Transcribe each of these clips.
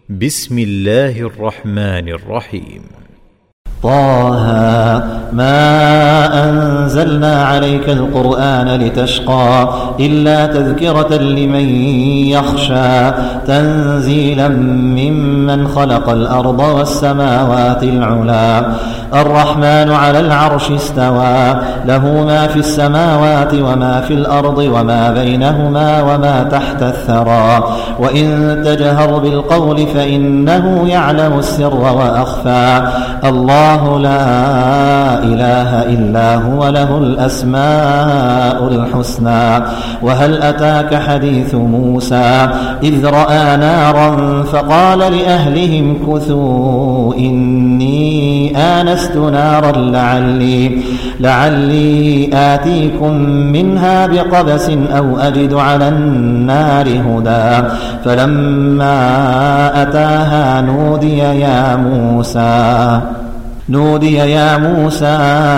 بسم الله الرحمن الرحيم. طه ما أنزلنا عليك القرآن لتشقى إلا تذكرة لمن يخشى تنزيلا ممن خلق الأرض والسماوات العلى الرحمن على العرش استوى له ما في السماوات وما في الأرض وما بينهما وما تحت الثرى وإن تجهر بالقول فإنه يعلم السر وأخفى الله لا إله إلا هو له الأسماء الحسنى وهل أتاك حديث موسى إذ رأى نارا فقال لأهلهم كثوا إني آنست نارا لعلي آتيكم منها بقبس أو أجد على النار هدى فلما أتاها نودي يا موسى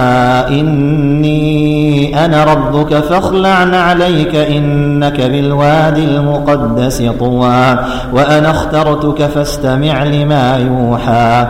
إني أنا ربك فاخلع عليك إنك بالوادي المقدس طوى وأنا اخترتك فاستمع لما يوحى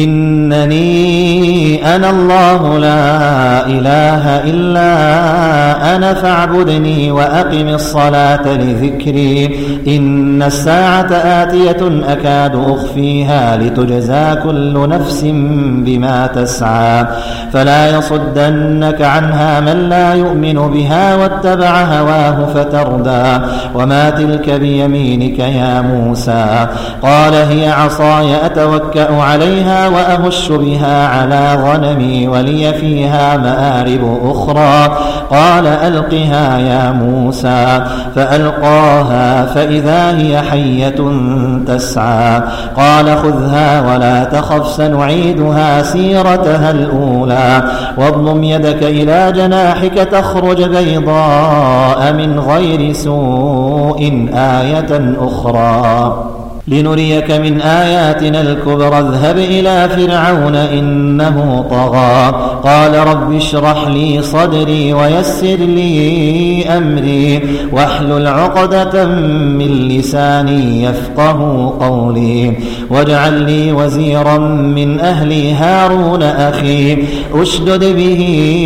إنني أنا الله لا إله إلا أنا فاعبدني وأقم الصلاة لذكري إن الساعة آتية أكاد أخفيها لتجزى كل نفس بما تسعى فلا يصدنك عنها من لا يؤمن بها واتبع هواه فتردى وما تلك بيمينك يا موسى قال هي عصاي أتوكأ عليها وأهش بها على غنمي ولي فيها مآرب أخرى قال ألقها يا موسى فألقاها فإذا هي حية تسعى قال خذها ولا تخف سنعيدها سيرتها الأولى واضمم يدك إلى جناحك تخرج بيضاء من غير سوء آية أخرى لنريك من آياتنا الكبرى اذهب إلى فرعون إنه طغى قال رب اشرح لي صدري ويسر لي أمري واحلل عقدة من لساني يفقه قولي واجعل لي وزيرا من أهلي هارون أخي أشدد به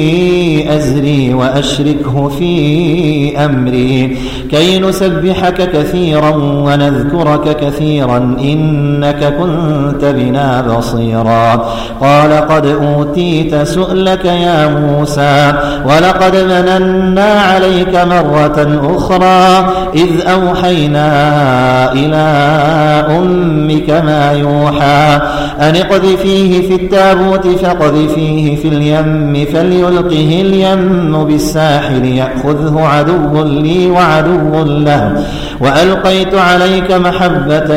أزري وأشركه في أمري كي نسبحك كثيرا ونذكرك كثيرا إنك كنت بنا بصيرا قال قد أوتيت سؤلك يا موسى ولقد مننا عليك مرة أخرى إذ أوحينا إلى أمك ما يوحى أن اقذفيه في التابوت فاقذفيه في اليم فليلقه اليم بالساحل يأخذه عدو لي وعدو له وألقيت عليك محبة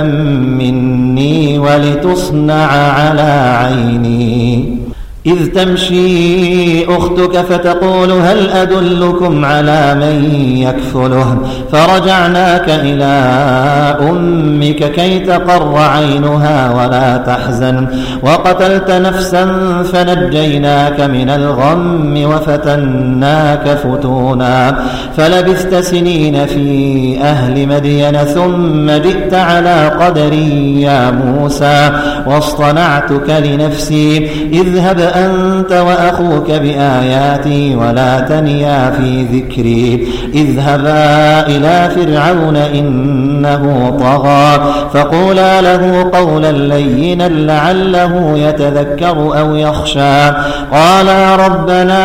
مني ولتصنع على عيني إذ تمشي أختك فتقول هل أدلكم على من يكفله فرجعناك إلى أمك كي تقر عينها ولا تحزن وقتلت نفسا فنجيناك من الغم وفتناك فتونا فلبثت سنين في أهل مدين ثم جئت على قدري يا موسى واصطنعتك لنفسي اذهب أنت وأخوك بآياتي ولا تنيا في ذكري اذهبا إلى فرعون إنه طغى فقولا له قولا لينا لعله يتذكر أو يخشى قالا ربنا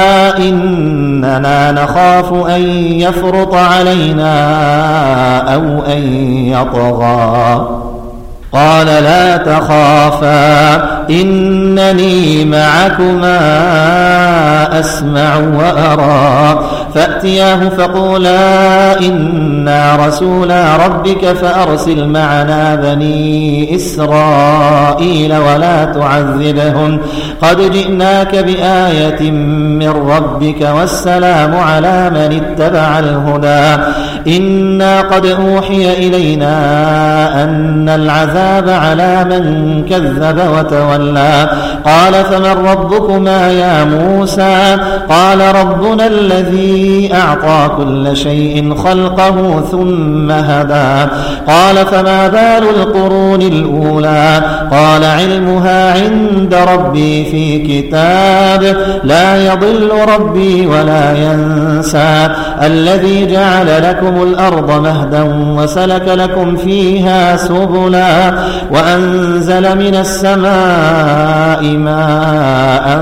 إننا نخاف أن يفرط علينا أو أن يطغى قال لا تخافا إنني معكما أسمع وأرى فأتياه فقولا إنا رسولا ربك فأرسل معنا بني إسرائيل ولا تعذبهم قد جئناك بآية من ربك والسلام على من اتبع الهدى إنا قد أوحي إلينا أن العذاب على من كذب وتولى قال فمن ربكما يا موسى قال ربنا الذي الذي أعطى كل شيء خلقه ثم هدى قال فما بال القرون الأولى قال علمها عند ربي في كتاب لا يضل ربي ولا ينسى الذي جعل لكم الأرض مهدا وسلك لكم فيها سبلا وأنزل من السماء ماء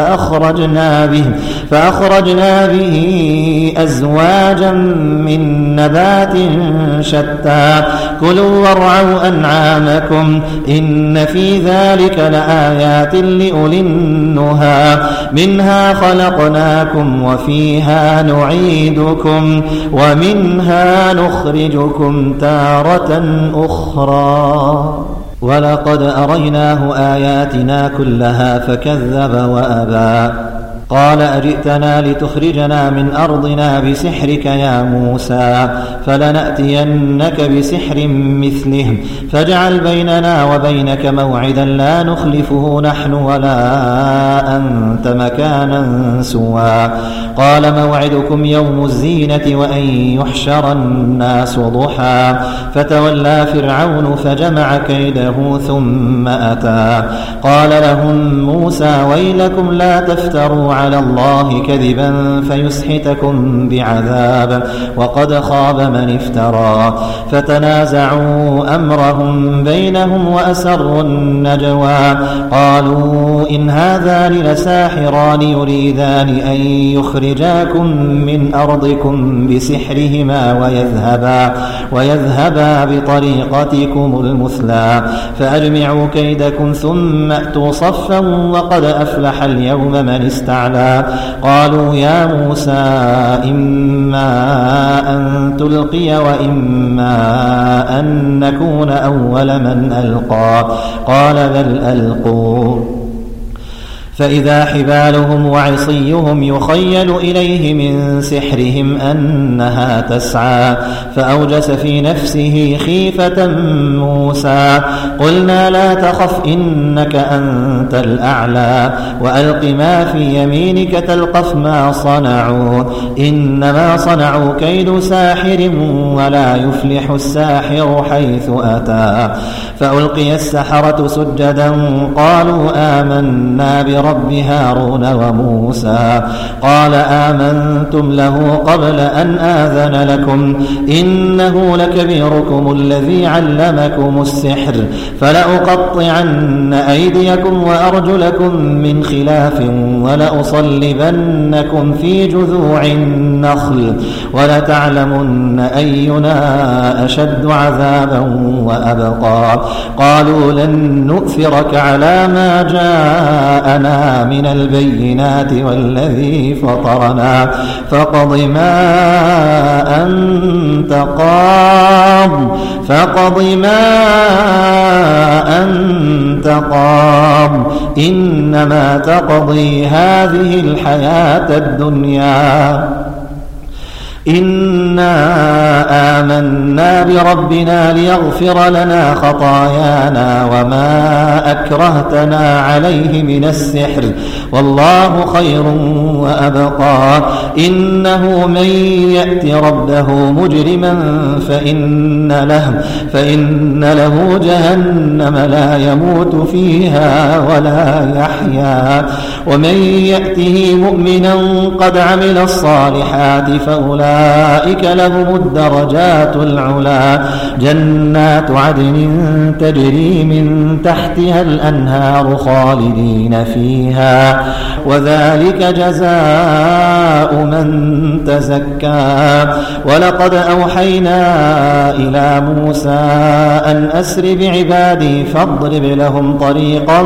فأخرجنا به أزواجا من نبات شتى كلوا وارعوا أنعامكم إن في ذلك لآيات لأولي النهى منها خلقناكم وفيها نعيدكم ومنها نخرجكم تارة أخرى ولقد أريناه آياتنا كلها فكذب وأبى قال أجئتنا لتخرجنا من أرضنا بسحرك يا موسى فلنأتينك بسحر مثله فاجعل بيننا وبينك موعدا لا نخلفه نحن ولا أنت مكانا سوى قال موعدكم يوم الزينة وأن يحشر الناس ضحى فتولى فرعون فجمع كيده ثم أتى قال لهم موسى ويلكم لا تفتروا على الله كذبا فيسحتكم بعذاب وقد خاب من افترى فتنازعوا أمرهم بينهم وأسروا النجوى قالوا إن هذان لساحران يريدان أن يخرجاكم من أرضكم بسحرهما ويذهبا بطريقتكم المثلى فأجمعوا كيدكم ثم أتوا صفا وقد أفلح اليوم من استعلى قالوا يا موسى إما أن تلقي وإما أن نكون أول من ألقى قال بل ألقوا فإذا حبالهم وعصيهم يخيل إليه من سحرهم أنها تسعى فأوجس في نفسه خيفة موسى قلنا لا تخف إنك أنت الأعلى وألق ما في يمينك تلقف ما صنعوا إنما صنعوا كيد ساحر ولا يفلح الساحر حيث أتى فألقي السحرة سجدا قالوا آمنا برب هارون وموسى قال آمنتم له قبل أن آذن لكم إنه لكبيركم الذي علمكم السحر فلأقطعن أيديكم وأرجلكم من خلاف ولأصلبنكم في جذوع النخل ولتعلمن أينا أشد عذابا وأبقى قالوا لن نؤثرك على ما جاءنا من البينات والذي فطرنا فاقض ما أنت قاض إنما تقضي هذه الحياة الدنيا إنا آمنا بربنا ليغفر لنا خطايانا وما أكرهتنا عليه من السحر والله خير وأبقى إنه من يأت ربه مجرما فإن له جهنم لا يموت فيها ولا يحيا ومن يأته مؤمنا قد عمل الصالحات فأولئك لهم الدرجات العلا جنات عدن تجري من تحتها الأنهار خالدين فيها وذلك جزاء من تزكى ولقد أوحينا إلى موسى أن أسر بعبادي فاضرب لهم طريقا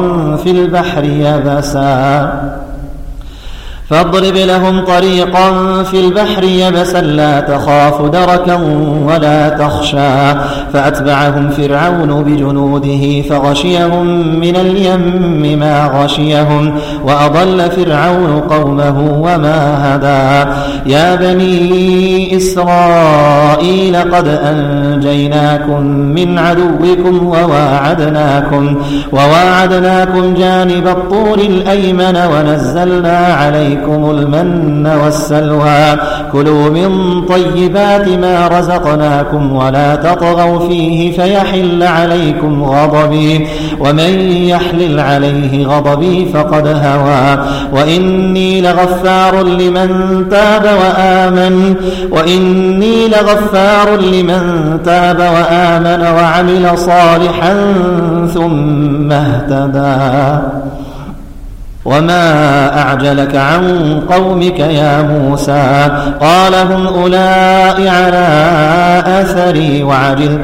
في البحر يبسا لا تخاف دركا ولا تخشى فأتبعهم فرعون بجنوده فغشيهم من اليم ما غشيهم وأضل فرعون قومه وما هدى يا بني إسرائيل قد أنجيناكم من عدوكم وواعدناكم جانب الطور الأيمن ونزلنا عليكم عليكم المن والسلوى كلوا من طيبات ما رزقناكم ولا تطغوا فيه فيحل عليكم غضبي ومن يحلل عليه غضبي فقد هوى وإني لغفار لمن تاب وآمن وعمل صالحا ثم اهتدى وما أعجلك عن قومك يا موسى قال هم أولئك على أثري وعجلت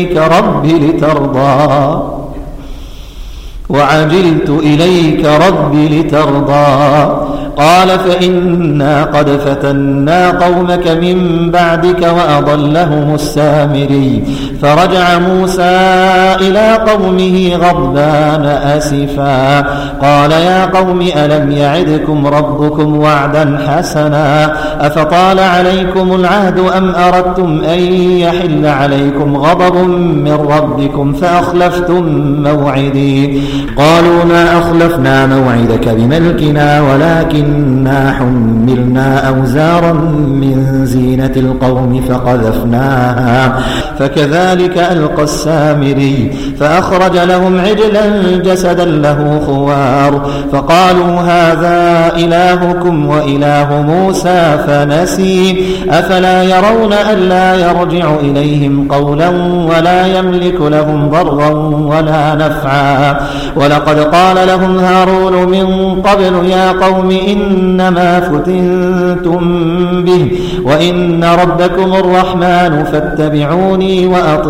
إليك ربي لترضى قال فإنا قد فتنا قومك من بعدك وأضلهم السامري فرجع موسى إلى قومه غضبان أسفا قال يا قوم ألم يعدكم ربكم وعدا حسنا أفطال عليكم العهد أم أردتم أن يحل عليكم غضب من ربكم فأخلفتم موعدي قالوا ما أخلفنا موعدك بملكنا ولكننا حملنا أوزارا من زينة القوم فقذفناها فكذلك ألقى السامري فأخرج لهم عجلا جسدا له خوار فقالوا هذا إلهكم وإله موسى فنسي أفلا يرون ألا يرجع إليهم قولا ولا يملك لهم ضرا ولا نفعا ولقد قال لهم هارون من قبل يا قوم إنما فتنتم به وإن ربكم الرحمن فاتبعوني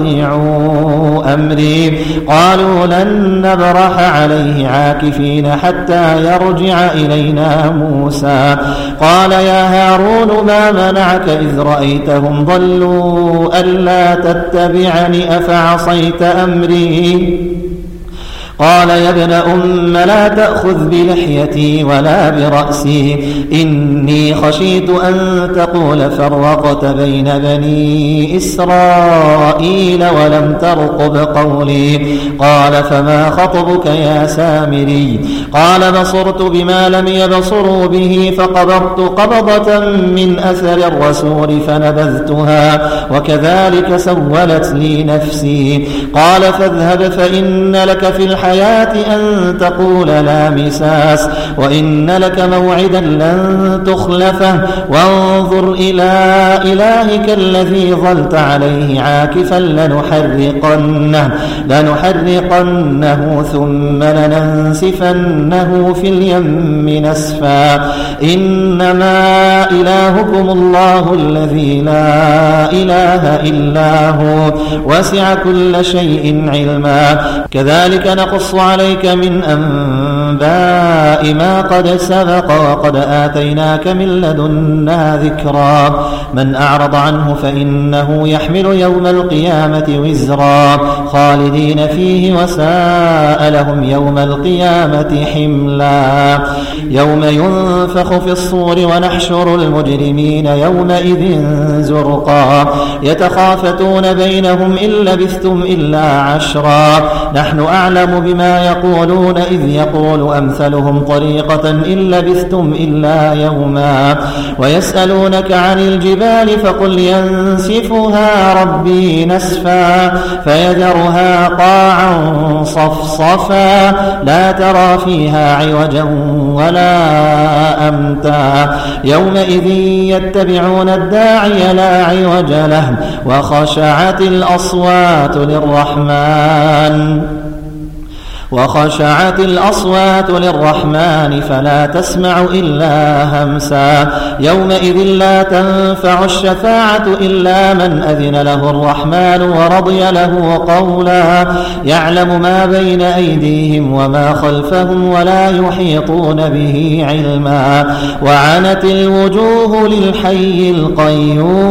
وأطيعوا أمري قالوا لن نبرح عليه عاكفين حتى يرجع إلينا موسى قال يا هارون ما منعك إذ رأيتهم ضلوا ألا تتبعني أفعصيت أمري قال يا ابن أم لا تأخذ بلحيتي ولا برأسي إني خشيت أن تقول فرقت بين بني إسرائيل ولم ترقب قولي قال فما خطبك يا سامري قال بصرت بما لم يبصروا به فقبضت قبضة من أثر الرسول فنبذتها وكذلك سولت لي نفسي قال فاذهب فإن لك في الحياة أن تقول لا مساس وإن لك موعدا لن تخلفه وانظر إلى إلهك الذي ظلت عليه عاكفا لنحرقنه ثم لننسفنه في اليم نسفا إنما إلهكم الله الذي لا إله إلا هو وسع كل شيء علما كذلك نقص عليك من أنباء ما قد سبق وقد آتيناك من لدنا ذكرا من أعرض عنه فإنه يحمل يوم القيامة وزرا خالدين فيه وساء لهم يوم القيامة حملا يوم ينفخ في الصور ونحشر المجرمين يومئذ زرقا يتخافتون بينهم إن لبثتم إلا عشرا نحن أعلم بما يقولون إذ يقول أمثلهم طريقة إن لبثتم إلا يوما ويسألونك عن الجبال فقل ينسفها ربي نسفا فيذرها قاعا صفصفا لا ترى فيها عوجا ولا أمتا يومئذ يتبعون الداعي لا عوج له وخشعت الأصوات للرحمن فلا تسمع إلا همسا يومئذ لا تنفع الشفاعة إلا من أذن له الرحمن ورضي له قولا يعلم ما بين أيديهم وما خلفهم ولا يحيطون به علما وعنت الوجوه للحي القيوم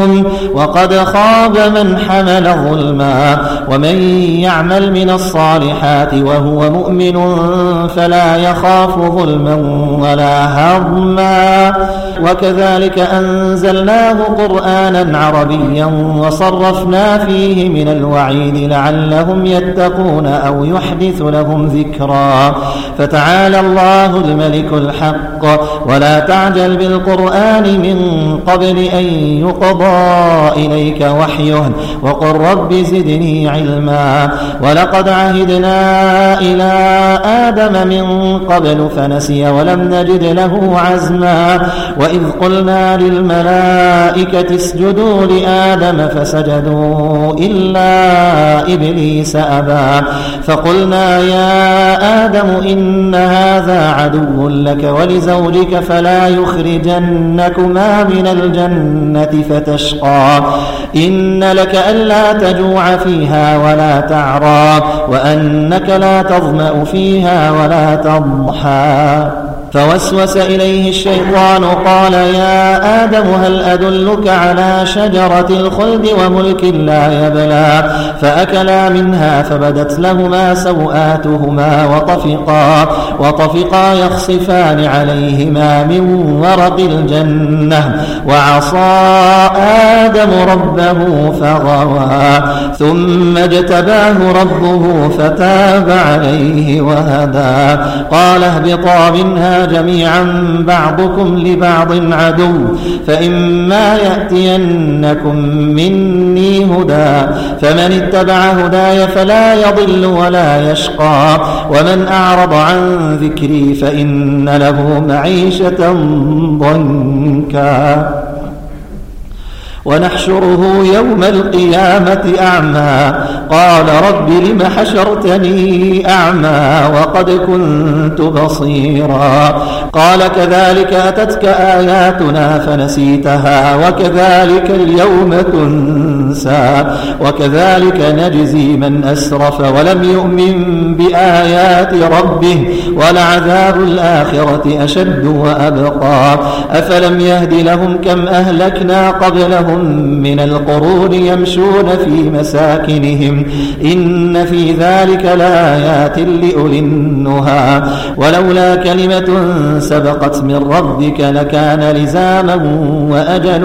يعلمون وقد خاب من حمل ظلما ومن يعمل من الصالحات وهو مؤمن فلا يخاف ظلما ولا هضما وكذلك أنزلناه قرآنا عربيا وصرفنا فيه من الوعيد لعلهم يتقون أو يحدث لهم ذكرا فتعالى الله الملك الحق ولا تعجل بالقرآن من قبل أن يقضى إليك وحيه وقل رب زدني علما ولقد عهدنا إلى آدم من قبل فنسي ولم نجد له عزما وإذ قلنا للملائكة اسجدوا لآدم فسجدوا إلا إبليس أبى فقلنا يا آدم إن هذا عدو لك ولزوجك فلا يخرجنكما من الجنة فتشقى إن لك ألا تجوع فيها ولا تعرى وأنك لا تظمأ فيها ولا تضحى فوسوس إليه الشيطان قال يا آدم هل أدلك على شجرة الخلد وملك لا يبلى فأكلا منها فبدت لهما سوآتهما وطفقا يخصفان عليهما من ورق الجنة وعصى آدم ربه فغوى ثم اجتباه ربه فتاب عليه وهدى قال اهبطا منها جميعا بعضكم لبعض عدو فإما يأتينكم مني هدى فمن اتبع هداي فلا يضل ولا يشقى ومن أعرض عن ذكري فإن له معيشة ضنكا ونحشره يوم القيامة أعمى قال رب لم حشرتني أعمى وقد كنت بصيرا قال كذلك أتتك آياتنا فنسيتها وكذلك اليوم تنسى وكذلك نجزي من أسرف ولم يؤمن بآيات ربه ولعذاب الآخرة أشد وأبقى أفلم يهد لهم كم أهلكنا قبلهم من القرون يمشون في مساكنهم إن في ذلك لآيات لأولي النهى ولولا كلمة سبقت من ربك لكان لزاما وأجل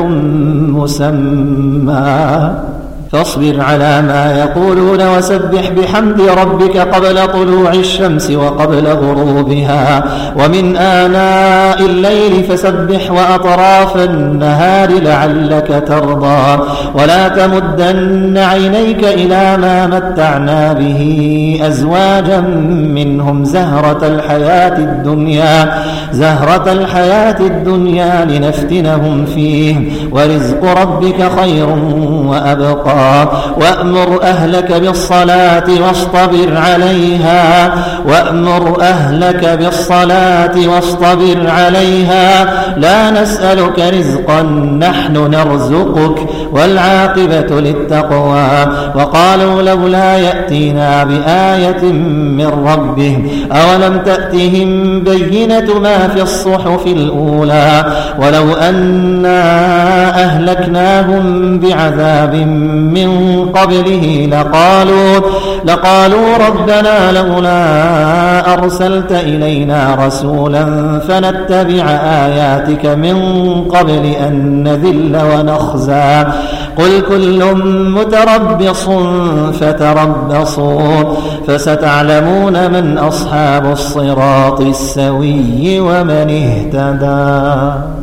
مسمى فاصبر على ما يقولون وسبح بحمد ربك قبل طلوع الشمس وقبل غروبها ومن آناء الليل فسبح وأطراف النهار لعلك ترضى ولا تمدن عينيك إلى ما متعنا به أزواجا منهم زهرة الحياة الدنيا لنفتنهم فيه ورزق ربك خير وأبقى وأمر أهلك بالصلاة واصطبر عليها لا نسألك رزقا نحن نرزقك والعاقبة للتقوى وقالوا لولا يأتينا بآية من ربه أولم تأتهم بينة ما في الصحف الأولى ولو أنا أهلكناهم بعذاب من قبله لقالوا ربنا لولا أرسلت إلينا رسولا فنتبع آياتك من قبل أن نذل ونخزى قل كل متربص فتربصوا فستعلمون من أصحاب الصراط السوي ومن اهتدى.